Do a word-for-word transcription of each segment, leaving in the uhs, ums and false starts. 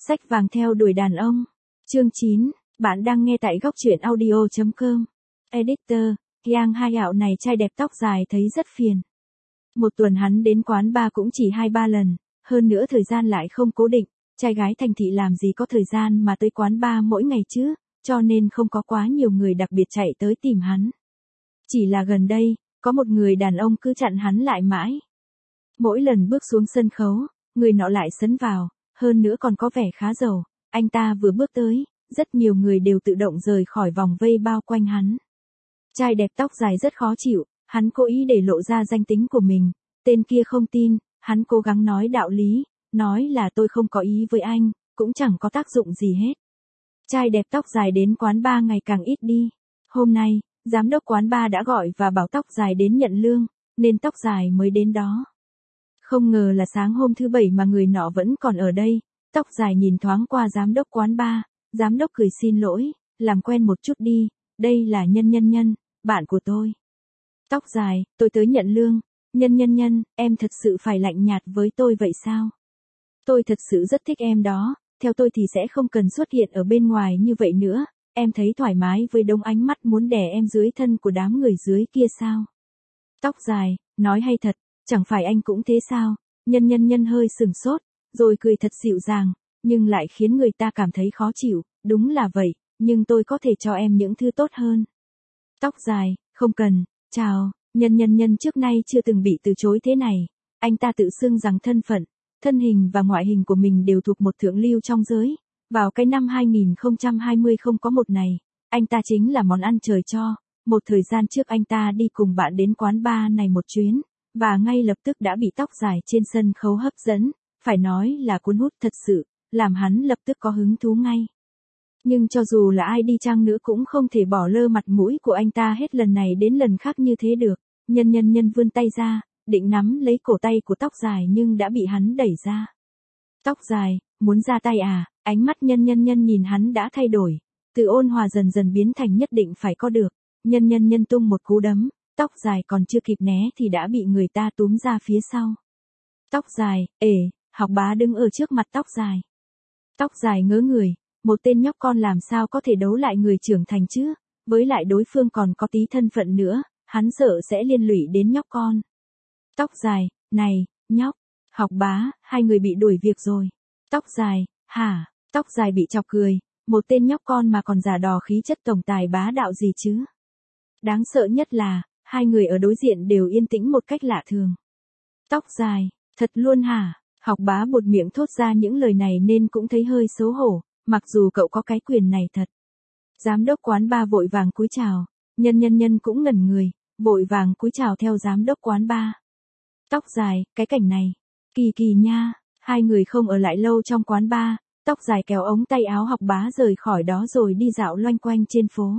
Sách vàng theo đuổi đàn ông. Chương chín, bạn đang nghe tại góc truyện audio chấm com. Editor, Yang Hai Hạo này trai đẹp tóc dài thấy rất phiền. Một tuần hắn đến quán bar cũng chỉ hai ba lần, hơn nữa thời gian lại không cố định, trai gái thành thị làm gì có thời gian mà tới quán bar mỗi ngày chứ, cho nên không có quá nhiều người đặc biệt chạy tới tìm hắn. Chỉ là gần đây, có một người đàn ông cứ chặn hắn lại mãi. Mỗi lần bước xuống sân khấu, người nọ lại sấn vào, hơn nữa còn có vẻ khá giàu, anh ta vừa bước tới, rất nhiều người đều tự động rời khỏi vòng vây bao quanh hắn. Trai đẹp tóc dài rất khó chịu, hắn cố ý để lộ ra danh tính của mình, tên kia không tin, hắn cố gắng nói đạo lý, nói là tôi không có ý với anh, cũng chẳng có tác dụng gì hết. Trai đẹp tóc dài đến quán bar ngày càng ít đi. Hôm nay, giám đốc quán bar đã gọi và bảo tóc dài đến nhận lương, nên tóc dài mới đến đó. Không ngờ là sáng hôm thứ bảy mà người nọ vẫn còn ở đây, tóc dài nhìn thoáng qua giám đốc quán bar, giám đốc cười xin lỗi, làm quen một chút đi, đây là Nhân Nhân Nhân, bạn của tôi. Tóc dài, tôi tới nhận lương, Nhân Nhân Nhân, em thật sự phải lạnh nhạt với tôi vậy sao? Tôi thật sự rất thích em đó, theo tôi thì sẽ không cần xuất hiện ở bên ngoài như vậy nữa, em thấy thoải mái với đống ánh mắt muốn đè em dưới thân của đám người dưới kia sao? Tóc dài, nói hay thật, chẳng phải anh cũng thế sao? Nhân Nhân Nhân hơi sừng sốt, rồi cười thật dịu dàng, nhưng lại khiến người ta cảm thấy khó chịu, đúng là vậy, nhưng tôi có thể cho em những thứ tốt hơn. Tóc dài, không cần, chào, Nhân Nhân Nhân trước nay chưa từng bị từ chối thế này, anh ta tự xưng rằng thân phận, thân hình và ngoại hình của mình đều thuộc một thượng lưu trong giới, vào cái năm hai không hai không không có một này, anh ta chính là món ăn trời cho, một thời gian trước anh ta đi cùng bạn đến quán bar này một chuyến, và ngay lập tức đã bị tóc dài trên sân khấu hấp dẫn, phải nói là cuốn hút thật sự, làm hắn lập tức có hứng thú ngay. Nhưng cho dù là ai đi chăng nữa cũng không thể bỏ lơ mặt mũi của anh ta hết lần này đến lần khác như thế được. Nhân Nhân Nhân vươn tay ra, định nắm lấy cổ tay của tóc dài nhưng đã bị hắn đẩy ra. Tóc dài, muốn ra tay à? Ánh mắt Nhân Nhân Nhân nhìn hắn đã thay đổi, từ ôn hòa dần dần biến thành nhất định phải có được. Nhân Nhân Nhân tung một cú đấm, tóc dài còn chưa kịp né thì đã bị người ta túm ra phía sau. Tóc dài, ể, học bá đứng ở trước mặt tóc dài. Tóc dài ngớ người, một tên nhóc con làm sao có thể đấu lại người trưởng thành chứ, với lại đối phương còn có tí thân phận nữa, hắn sợ sẽ liên lụy đến nhóc con. Tóc dài, này, nhóc, học bá, hai người bị đuổi việc rồi. Tóc dài, hả, tóc dài bị chọc cười, một tên nhóc con mà còn giả đò khí chất tổng tài bá đạo gì chứ. Đáng sợ nhất là, hai người ở đối diện đều yên tĩnh một cách lạ thường. Tóc dài, thật luôn hả? Học bá buột miệng thốt ra những lời này nên cũng thấy hơi xấu hổ, mặc dù cậu có cái quyền này thật. Giám đốc quán bar vội vàng cúi chào, Nhân Nhân Nhân cũng ngẩn người, vội vàng cúi chào theo giám đốc quán bar. Tóc dài, cái cảnh này, kỳ kỳ nha, hai người không ở lại lâu trong quán bar, tóc dài kéo ống tay áo học bá rời khỏi đó rồi đi dạo loanh quanh trên phố.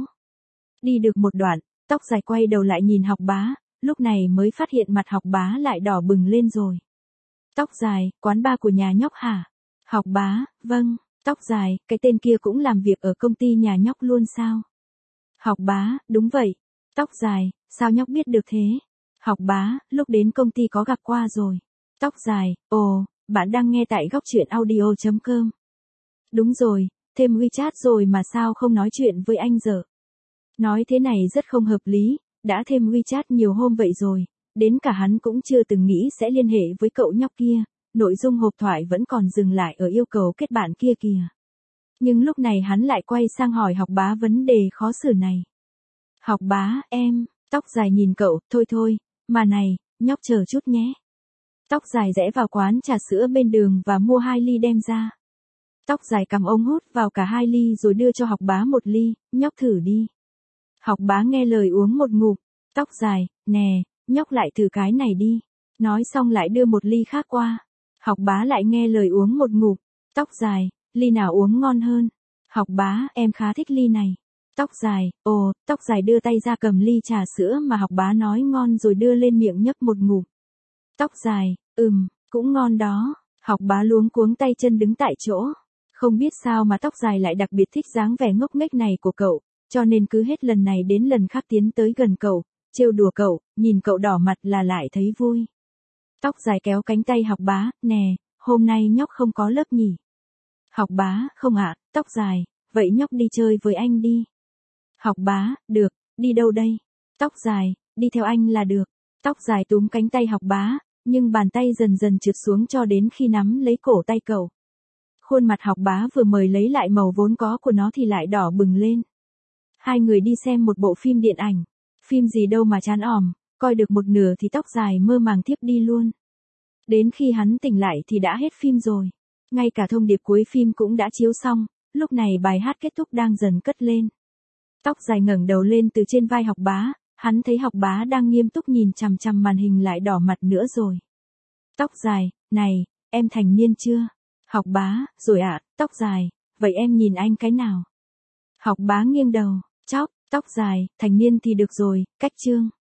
Đi được một đoạn, tóc dài quay đầu lại nhìn học bá, lúc này mới phát hiện mặt học bá lại đỏ bừng lên rồi. Tóc dài, quán bar của nhà nhóc hả? Học bá, vâng. Tóc dài, cái tên kia cũng làm việc ở công ty nhà nhóc luôn sao? Học bá, đúng vậy. Tóc dài, sao nhóc biết được thế? Học bá, lúc đến công ty có gặp qua rồi. Tóc dài, ồ, bạn đang nghe tại góc truyện audio chấm com. Đúng rồi, thêm WeChat rồi mà sao không nói chuyện với anh giờ? Nói thế này rất không hợp lý, đã thêm WeChat nhiều hôm vậy rồi, đến cả hắn cũng chưa từng nghĩ sẽ liên hệ với cậu nhóc kia. Nội dung hộp thoại vẫn còn dừng lại ở yêu cầu kết bạn kia kìa. Nhưng lúc này hắn lại quay sang hỏi học bá vấn đề khó xử này. Học bá, em, tóc dài nhìn cậu, thôi thôi, mà này, nhóc chờ chút nhé. Tóc dài rẽ vào quán trà sữa bên đường và mua hai ly đem ra. Tóc dài cầm ống hút vào cả hai ly rồi đưa cho học bá một ly, nhóc thử đi. Học bá nghe lời uống một ngụm, tóc dài, nè, nhóc lại thử cái này đi. Nói xong lại đưa một ly khác qua. Học bá lại nghe lời uống một ngụm, tóc dài, ly nào uống ngon hơn? Học bá, em khá thích ly này. Tóc dài, ồ, tóc dài đưa tay ra cầm ly trà sữa mà học bá nói ngon rồi đưa lên miệng nhấp một ngụm. Tóc dài, ừm, cũng ngon đó. Học bá luống cuống tay chân đứng tại chỗ. Không biết sao mà tóc dài lại đặc biệt thích dáng vẻ ngốc nghếch này của cậu, cho nên cứ hết lần này đến lần khác tiến tới gần cậu, trêu đùa cậu, nhìn cậu đỏ mặt là lại thấy vui. Tóc dài kéo cánh tay học bá, nè, hôm nay nhóc không có lớp nhỉ? Học bá, không ạ, tóc dài, vậy nhóc đi chơi với anh đi. Học bá, được, đi đâu đây? Tóc dài, đi theo anh là được. Tóc dài túm cánh tay học bá, nhưng bàn tay dần dần trượt xuống cho đến khi nắm lấy cổ tay cậu. Khuôn mặt học bá vừa mời lấy lại màu vốn có của nó thì lại đỏ bừng lên. Hai người đi xem một bộ phim điện ảnh. Phim gì đâu mà chán òm, coi được một nửa thì tóc dài mơ màng thiếp đi luôn. Đến khi hắn tỉnh lại thì đã hết phim rồi. Ngay cả thông điệp cuối phim cũng đã chiếu xong, lúc này bài hát kết thúc đang dần cất lên. Tóc dài ngẩng đầu lên từ trên vai học bá, hắn thấy học bá đang nghiêm túc nhìn chằm chằm màn hình lại đỏ mặt nữa rồi. Tóc dài, này, em thành niên chưa? Học bá, rồi ạ, tóc dài, vậy em nhìn anh cái nào? Học bá nghiêng đầu, chóc, tóc dài, thành niên thì được rồi, cách chương.